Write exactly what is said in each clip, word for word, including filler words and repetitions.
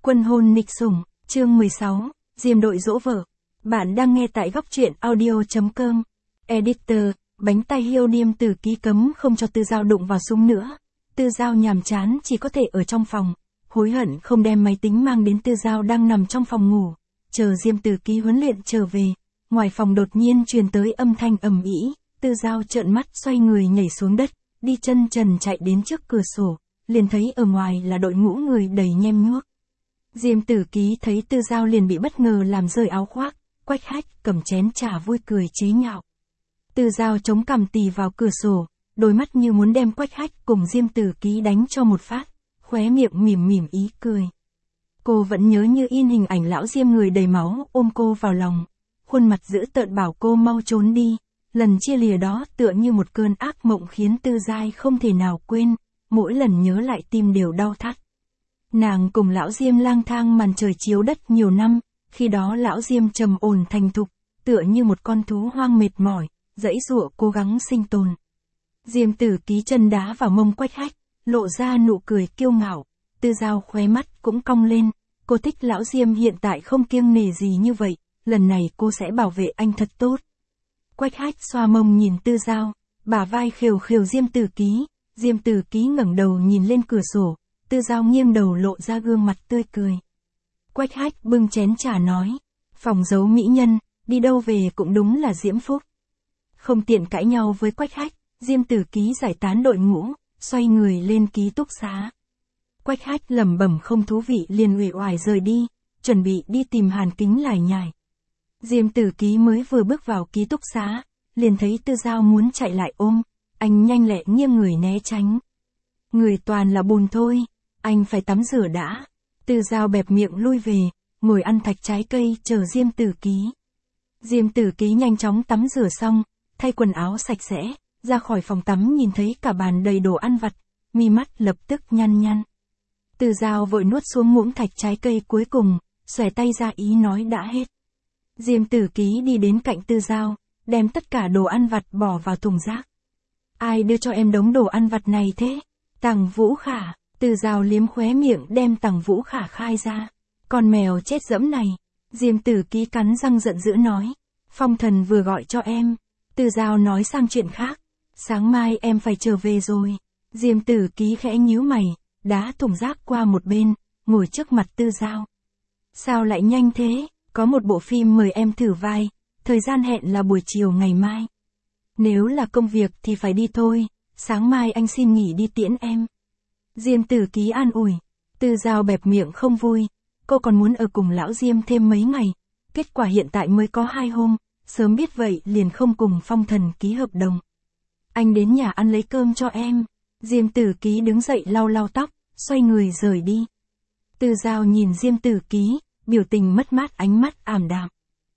Quân hôn nghịch sủng, chương mười sáu, Diêm đội dỗ vợ. Bạn đang nghe tại góc truyện audio.com. Editor, bánh tay hiêu Diêm Tử Ký cấm không cho Tư Giao đụng vào súng nữa. Tư Giao nhàm chán chỉ có thể ở trong phòng, hối hận không đem máy tính mang đến. Tư Giao đang nằm trong phòng ngủ, chờ Diêm Tử Ký huấn luyện trở về. Ngoài phòng đột nhiên truyền tới âm thanh ầm ĩ, Tư Giao trợn mắt xoay người nhảy xuống đất, đi chân trần chạy đến trước cửa sổ, liền thấy ở ngoài là đội ngũ người đầy nhem nhuốc. Diêm Tử Ký thấy Tư Giao liền bị bất ngờ làm rơi áo khoác, Quách Hách cầm chén trà vui cười chế nhạo. Tư Giao chống cằm tì vào cửa sổ, đôi mắt như muốn đem Quách Hách cùng Diêm Tử Ký đánh cho một phát, khóe miệng mỉm mỉm ý cười. Cô vẫn nhớ như in hình ảnh lão Diêm người đầy máu ôm cô vào lòng, khuôn mặt dữ tợn bảo cô mau trốn đi. Lần chia lìa đó tựa như một cơn ác mộng khiến Tư Giai không thể nào quên, mỗi lần nhớ lại tim đều đau thắt. Nàng cùng lão Diêm lang thang màn trời chiếu đất nhiều năm, khi đó lão Diêm trầm ổn thành thục, tựa như một con thú hoang mệt mỏi, giãy giụa cố gắng sinh tồn. Diêm Tử Ký chân đá vào mông Quách Hách, lộ ra nụ cười kiêu ngạo. Tư Giao khóe mắt cũng cong lên, cô thích lão Diêm hiện tại không kiêng nể gì như vậy, lần này cô sẽ bảo vệ anh thật tốt. Quách Hách xoa mông nhìn Tư Giao, bả vai khều khều Diêm Tử Ký. Diêm Tử Ký ngẩng đầu nhìn lên cửa sổ, Tư Giao nghiêng đầu lộ ra gương mặt tươi cười. Quách Hách bưng chén trà nói, phòng giấu mỹ nhân, đi đâu về cũng đúng là diễm phúc. Không tiện cãi nhau với Quách Hách, Diêm Tử Ký giải tán đội ngũ, xoay người lên ký túc xá. Quách Hách lẩm bẩm không thú vị liền uể oải rời đi, chuẩn bị đi tìm Hàn Kính lải nhải. Diêm Tử Ký mới vừa bước vào ký túc xá, liền thấy Tư Giao muốn chạy lại ôm, anh nhanh lẹ nghiêng người né tránh. Người toàn là bùn thôi, anh phải tắm rửa đã. Tư Giao bẹp miệng lui về, ngồi ăn thạch trái cây chờ Diêm Tử Ký. Diêm Tử Ký nhanh chóng tắm rửa xong, thay quần áo sạch sẽ, ra khỏi phòng tắm nhìn thấy cả bàn đầy đồ ăn vặt, mi mắt lập tức nhăn nhăn. Tư Giao vội nuốt xuống muỗng thạch trái cây cuối cùng, xòe tay ra ý nói đã hết. Diêm Tử Ký đi đến cạnh Tư Giao, đem tất cả đồ ăn vặt bỏ vào thùng rác. Ai đưa cho em đống đồ ăn vặt này thế? Tằng Vũ Khả. Tư Giao liếm khóe miệng đem Tằng Vũ Khả khai ra. Con mèo chết dẫm này. Diêm Tử Ký cắn răng giận dữ nói. Phong Thần vừa gọi cho em. Tư Giao nói sang chuyện khác. Sáng mai em phải trở về rồi. Diêm Tử Ký khẽ nhíu mày, đá thùng rác qua một bên, ngồi trước mặt Tư Giao. Sao lại nhanh thế? Có một bộ phim mời em thử vai, thời gian hẹn là buổi chiều ngày mai. Nếu là công việc thì phải đi thôi, sáng mai anh xin nghỉ đi tiễn em. Diêm Tử Ký an ủi. Tư Giao bẹp miệng không vui, cô còn muốn ở cùng lão Diêm thêm mấy ngày, kết quả hiện tại mới có hai hôm, sớm biết vậy liền không cùng Phong Thần ký hợp đồng. Anh đến nhà ăn lấy cơm cho em. Diêm Tử Ký đứng dậy lau lau tóc, xoay người rời đi. Tư Giao nhìn Diêm Tử Ký, biểu tình mất mát ánh mắt ảm đạm.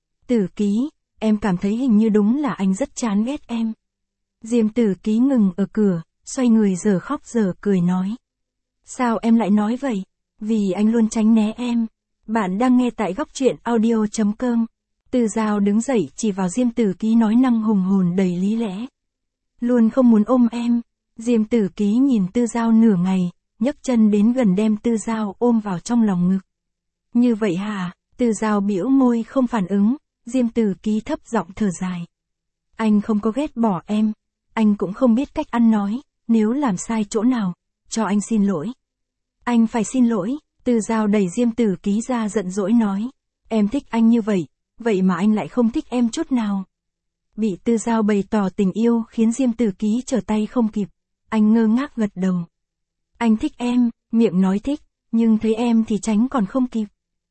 Tử Ký, em cảm thấy hình như đúng là anh rất chán ghét em. Diêm Tử Ký ngừng ở cửa, xoay người giờ khóc giờ cười nói. Sao em lại nói vậy? Vì anh luôn tránh né em. Bạn đang nghe tại góc truyện audio.com. Tư Giao đứng dậy chỉ vào Diêm Tử Ký nói năng hùng hồn đầy lý lẽ. Luôn không muốn ôm em. Diêm Tử Ký nhìn Tư Giao nửa ngày, nhấc chân đến gần đem Tư Giao ôm vào trong lòng ngực. Như vậy hả? Tư Giao bĩu môi không phản ứng, Diêm Tử Ký thấp giọng thở dài. Anh không có ghét bỏ em, anh cũng không biết cách ăn nói, nếu làm sai chỗ nào, cho anh xin lỗi. Anh phải xin lỗi. Tư Giao đẩy Diêm Tử Ký ra giận dỗi nói. Em thích anh như vậy, vậy mà anh lại không thích em chút nào. Bị Tư Giao bày tỏ tình yêu khiến Diêm Tử Ký trở tay không kịp, anh ngơ ngác gật đầu. Anh thích em, miệng nói thích, nhưng thấy em thì tránh còn không kịp.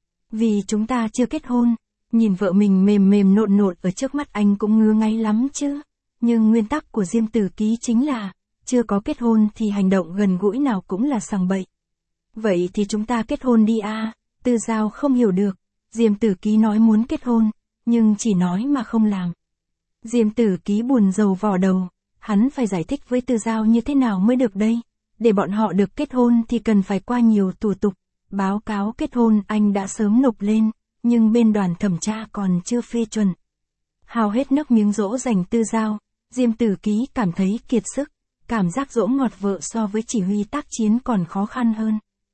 Vì chúng ta chưa kết hôn, nhìn vợ mình mềm mềm nộn nộn ở trước mắt anh cũng ngứa ngáy lắm chứ. Nhưng nguyên tắc của Diêm Tử Ký chính là, chưa có kết hôn thì hành động gần gũi nào cũng là sằng bậy. Vậy thì chúng ta kết hôn đi à? Tư Giao không hiểu được. Diêm Tử Ký nói muốn kết hôn, nhưng chỉ nói mà không làm. Diêm Tử Ký buồn rầu vò đầu, hắn phải giải thích với Tư Giao như thế nào mới được đây. Để bọn họ được kết hôn thì cần phải qua nhiều thủ tục. Báo cáo kết hôn anh đã sớm nộp lên, nhưng bên đoàn thẩm tra còn chưa phê chuẩn. Hao hết nước miếng dỗ dành Tư Giao, Diêm Tử Ký cảm thấy kiệt sức, cảm giác dỗ ngọt vợ so với chỉ huy tác chiến còn khó khăn hơn.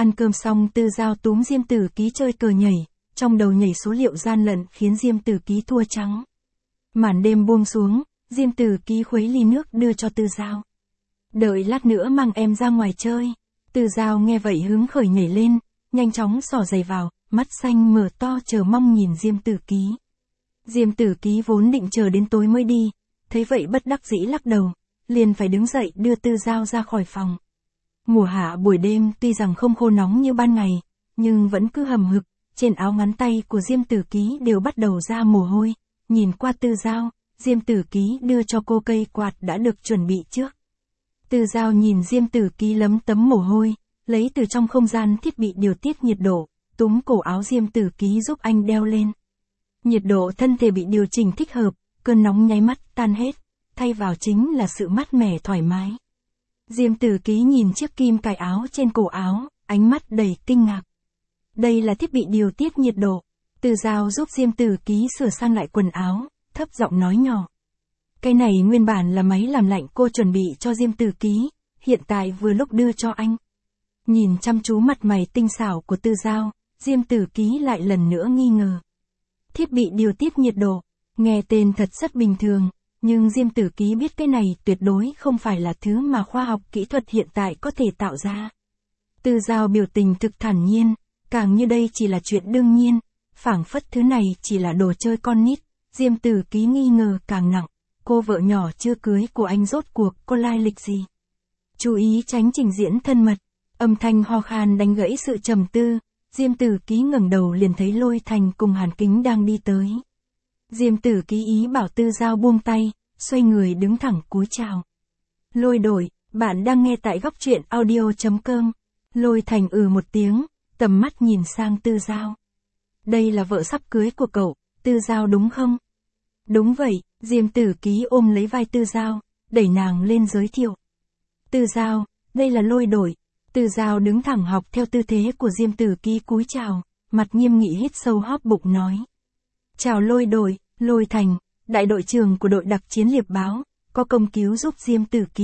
Ăn cơm xong Tư Giao túm Diêm Tử Ký chơi cờ nhảy, trong đầu nhảy số liệu gian lận khiến Diêm Tử Ký thua trắng. Màn đêm buông xuống, Diêm Tử Ký khuấy ly nước đưa cho Tư Giao. Đợi lát nữa mang em ra ngoài chơi. Tư Giao nghe vậy hứng khởi nhảy lên, nhanh chóng xỏ giày vào, mắt xanh mở to chờ mong nhìn Diêm Tử Ký. Diêm Tử Ký vốn định chờ đến tối mới đi, thấy vậy bất đắc dĩ lắc đầu, liền phải đứng dậy đưa Tư Giao ra khỏi phòng. Mùa hạ buổi đêm tuy rằng không khô nóng như ban ngày, nhưng vẫn cứ hầm hực, trên áo ngắn tay của Diêm Tử Ký đều bắt đầu ra mồ hôi. Nhìn qua Tư Giao, Diêm Tử Ký đưa cho cô cây quạt đã được chuẩn bị trước. Tư Giao nhìn Diêm Tử Ký lấm tấm mồ hôi, lấy từ trong không gian thiết bị điều tiết nhiệt độ, túm cổ áo Diêm Tử Ký giúp anh đeo lên. Nhiệt độ thân thể bị điều chỉnh thích hợp, cơn nóng nháy mắt tan hết, thay vào chính là sự mát mẻ thoải mái. Diêm Tử Ký nhìn chiếc kim cài áo trên cổ áo, ánh mắt đầy kinh ngạc. Đây là thiết bị điều tiết nhiệt độ. Tư Giao giúp Diêm Tử Ký sửa sang lại quần áo, thấp giọng nói nhỏ. Cái này nguyên bản là máy làm lạnh cô chuẩn bị cho Diêm Tử Ký, hiện tại vừa lúc đưa cho anh. Nhìn chăm chú mặt mày tinh xảo của Tư Giao, Diêm Tử Ký lại lần nữa nghi ngờ. Thiết bị điều tiết nhiệt độ, nghe tên thật rất bình thường, nhưng Diêm Tử Ký biết cái này tuyệt đối không phải là thứ mà khoa học kỹ thuật hiện tại có thể tạo ra. Tư Giao biểu tình thực thản nhiên, càng như đây chỉ là chuyện đương nhiên, phảng phất thứ này chỉ là đồ chơi con nít. Diêm Tử Ký nghi ngờ càng nặng, cô vợ nhỏ chưa cưới của anh rốt cuộc có lai lịch gì. Chú ý tránh trình diễn thân mật, âm thanh ho khan đánh gãy sự trầm tư. Diêm Tử Ký ngẩng đầu liền thấy Lôi Thành cùng Hàn Kính đang đi tới. Diêm Tử Ký ý bảo Tư Giao buông tay, xoay người đứng thẳng cúi chào. Lôi Đội, bạn đang nghe tại góc truyện audio chấm com. Lôi Thành ừ một tiếng, tầm mắt nhìn sang Tư Giao. Đây là vợ sắp cưới của cậu, Tư Giao đúng không? Đúng vậy, Diêm Tử Ký ôm lấy vai Tư Giao, đẩy nàng lên giới thiệu. Tư Giao, đây là Lôi Đội. Tư Giao đứng thẳng học theo tư thế của Diêm Tử Ký cúi chào, mặt nghiêm nghị hít sâu hóp bụng nói. Chào Lôi Đội, Lôi Thành, đại đội trưởng của đội đặc chiến liệp báo, có công cứu giúp Diêm Tử Ký.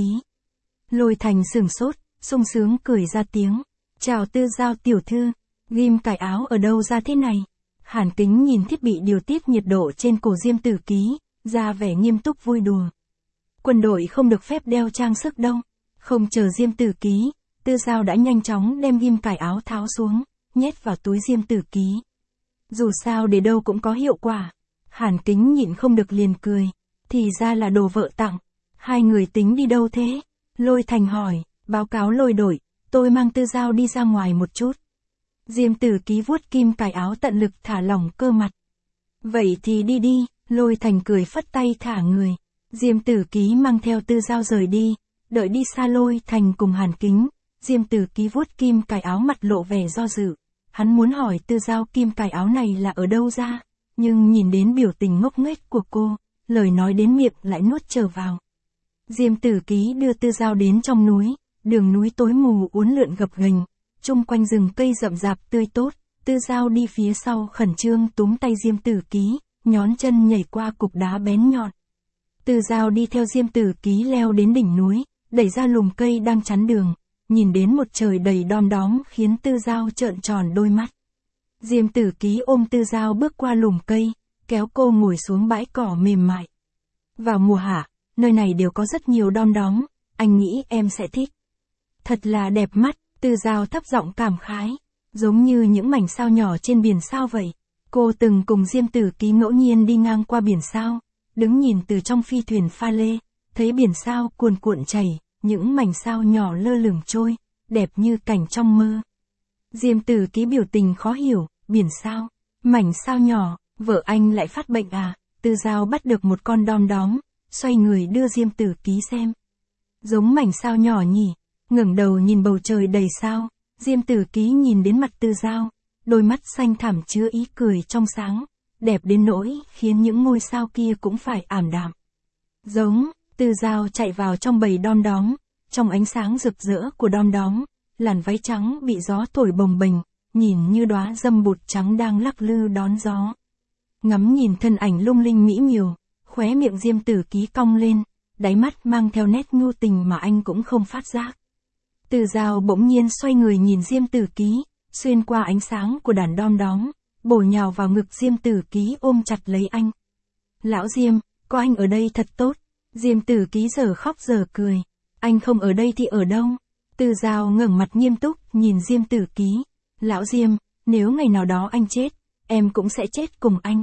Lôi Thành sửng sốt, sung sướng cười ra tiếng. Chào Tư Giao tiểu thư, ghim cài áo ở đâu ra thế này? Hàn Kính nhìn thiết bị điều tiết nhiệt độ trên cổ Diêm Tử Ký, ra vẻ nghiêm túc vui đùa. Quân đội không được phép đeo trang sức đâu. Không chờ Diêm Tử Ký, Tư Giao đã nhanh chóng đem ghim cài áo tháo xuống, nhét vào túi Diêm Tử Ký. Dù sao để đâu cũng có hiệu quả. Hàn Kính nhịn không được liền cười. Thì ra là đồ vợ tặng. Hai người tính đi đâu thế? Lôi Thành hỏi, báo cáo Lôi Đội, tôi mang Tư Giao đi ra ngoài một chút. Diêm Tử Ký vuốt kim cài áo tận lực thả lỏng cơ mặt. Vậy thì đi đi, Lôi Thành cười phất tay thả người. Diêm Tử Ký mang theo Tư Giao rời đi, đợi đi xa Lôi Thành cùng Hàn Kính. Diêm Tử Ký vuốt kim cài áo mặt lộ vẻ do dự. Hắn muốn hỏi Tư Giao kim cài áo này là ở đâu ra, nhưng nhìn đến biểu tình ngốc nghếch của cô, lời nói đến miệng lại nuốt trở vào. Diêm Tử Ký đưa Tư Giao đến trong núi, đường núi tối mù uốn lượn gập ghềnh, chung quanh rừng cây rậm rạp tươi tốt. Tư Giao đi phía sau khẩn trương túm tay Diêm Tử Ký, nhón chân nhảy qua cục đá bén nhọn. Tư Giao đi theo Diêm Tử Ký leo đến đỉnh núi, đẩy ra lùm cây đang chắn đường, nhìn đến một trời đầy đom đóm khiến Tư Giao trợn tròn đôi mắt. Diêm Tử Ký ôm Tư Giao bước qua lùm cây, kéo cô ngồi xuống bãi cỏ mềm mại. Vào mùa hạ, nơi này đều có rất nhiều đom đóm, anh nghĩ em sẽ thích. Thật là đẹp mắt, Tư Giao thấp giọng cảm khái, giống như những mảnh sao nhỏ trên biển sao vậy. Cô từng cùng Diêm Tử Ký ngẫu nhiên đi ngang qua biển sao, đứng nhìn từ trong phi thuyền pha lê, thấy biển sao cuồn cuộn chảy, những mảnh sao nhỏ lơ lửng trôi, đẹp như cảnh trong mơ. Diêm Tử Ký biểu tình khó hiểu, biển sao, mảnh sao nhỏ, vợ anh lại phát bệnh à? Tư Giao bắt được một con đom đóm, xoay người đưa Diêm Tử Ký xem. Giống mảnh sao nhỏ nhỉ? Ngẩng đầu nhìn bầu trời đầy sao, Diêm Tử Ký nhìn đến mặt Tư Giao, đôi mắt xanh thẳm chứa ý cười trong sáng, đẹp đến nỗi khiến những ngôi sao kia cũng phải ảm đạm. Giống, Tư Giao chạy vào trong bầy đom đóm, trong ánh sáng rực rỡ của đom đóm, làn váy trắng bị gió thổi bồng bềnh, nhìn như đóa dâm bụt trắng đang lắc lư đón gió. Ngắm nhìn thân ảnh lung linh mỹ miều, khóe miệng Diêm Tử Ký cong lên, đáy mắt mang theo nét nhu tình mà anh cũng không phát giác. Từ Dao bỗng nhiên xoay người nhìn Diêm Tử Ký, xuyên qua ánh sáng của đàn đom đóm, bổ nhào vào ngực Diêm Tử Ký ôm chặt lấy anh. Lão Diêm, có anh ở đây thật tốt. Diêm Tử Ký giờ khóc giờ cười. Anh không ở đây thì ở đâu? Từ Dao ngẩng mặt nghiêm túc nhìn Diêm Tử Ký. Lão Diêm, nếu ngày nào đó anh chết, em cũng sẽ chết cùng anh.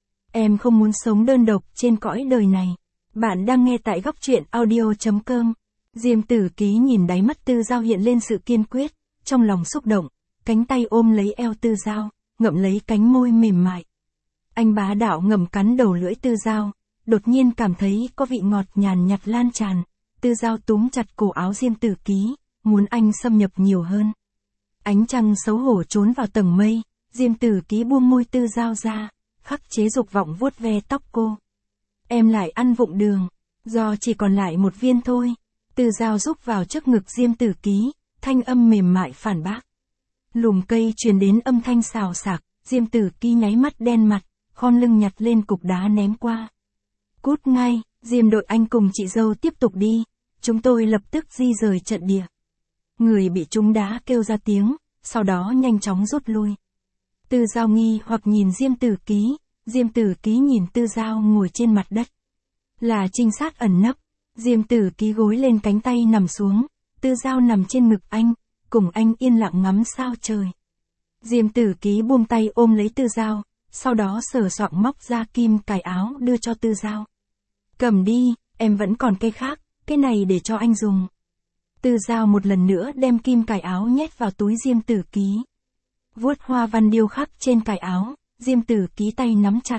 Em không muốn sống đơn độc trên cõi đời này. Bạn đang nghe tại góc truyện audio.com. Diêm Tử Ký nhìn đáy mắt Từ Dao hiện lên sự kiên quyết, trong lòng xúc động, cánh tay ôm lấy eo Từ Dao, ngậm lấy cánh môi mềm mại. Anh bá đạo ngậm cắn đầu lưỡi Từ Dao, đột nhiên cảm thấy có vị ngọt nhàn nhạt lan tràn. Từ Dao túm chặt cổ áo Diêm Tử Ký, muốn anh xâm nhập nhiều hơn. Ánh trăng xấu hổ trốn vào tầng mây, Diêm Tử Ký buông môi Từ Dao ra, khắc chế dục vọng vuốt ve tóc cô. Em lại ăn vụng đường, do chỉ còn lại một viên thôi. Từ Dao rúc vào trước ngực Diêm Tử Ký, thanh âm mềm mại phản bác. Lùm cây truyền đến âm thanh xào xạc, Diêm Tử Ký nháy mắt đen mặt, khom lưng nhặt lên cục đá ném qua. Cút ngay, Diêm đội anh cùng chị dâu tiếp tục đi, chúng tôi lập tức di rời trận địa. Người bị trúng đá kêu ra tiếng, sau đó nhanh chóng rút lui. Từ Dao nghi hoặc nhìn Diêm Tử Ký, Diêm Tử Ký nhìn Từ Dao ngồi trên mặt đất. Là trinh sát ẩn nấp, Diêm Tử Ký gối lên cánh tay nằm xuống, Từ Dao nằm trên ngực anh, cùng anh yên lặng ngắm sao trời. Diêm Tử Ký buông tay ôm lấy Từ Dao, sau đó sờ soạng móc ra kim cài áo đưa cho Từ Dao. Cầm đi, em vẫn còn cây khác, cái này để cho anh dùng. Từ Dao một lần nữa đem kim cài áo nhét vào túi Diêm Tử Ký. Vuốt hoa văn điêu khắc trên cài áo, Diêm Tử Ký tay nắm chặt.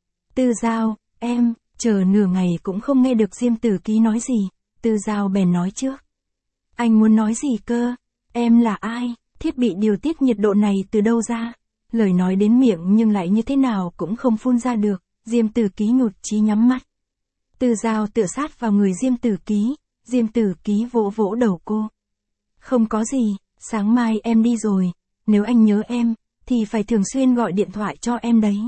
Từ Dao, em, chờ nửa ngày cũng không nghe được Diêm Tử Ký nói gì, Từ Dao bèn nói trước. Anh muốn nói gì cơ? Em là ai? Thiết bị điều tiết nhiệt độ này từ đâu ra? Lời nói đến miệng nhưng lại như thế nào cũng không phun ra được, Diêm Tử Ký nhụt chí nhắm mắt. Từ Dao tựa sát vào người Diêm Tử Ký, Diêm Tử Ký vỗ vỗ đầu cô. Không có gì, sáng mai em đi rồi, nếu anh nhớ em, thì phải thường xuyên gọi điện thoại cho em đấy.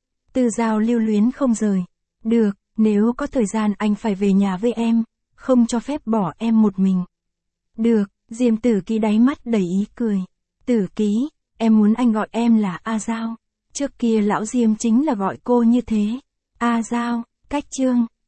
Từ Dao lưu luyến không rời. Được, nếu có thời gian anh phải về nhà với em, không cho phép bỏ em một mình. Được, Diêm Tử Ký đáy mắt đầy ý cười. Tử Ký, em muốn anh gọi em là A Dao. Trước kia lão Diêm chính là gọi cô như thế. A Dao, cách chương.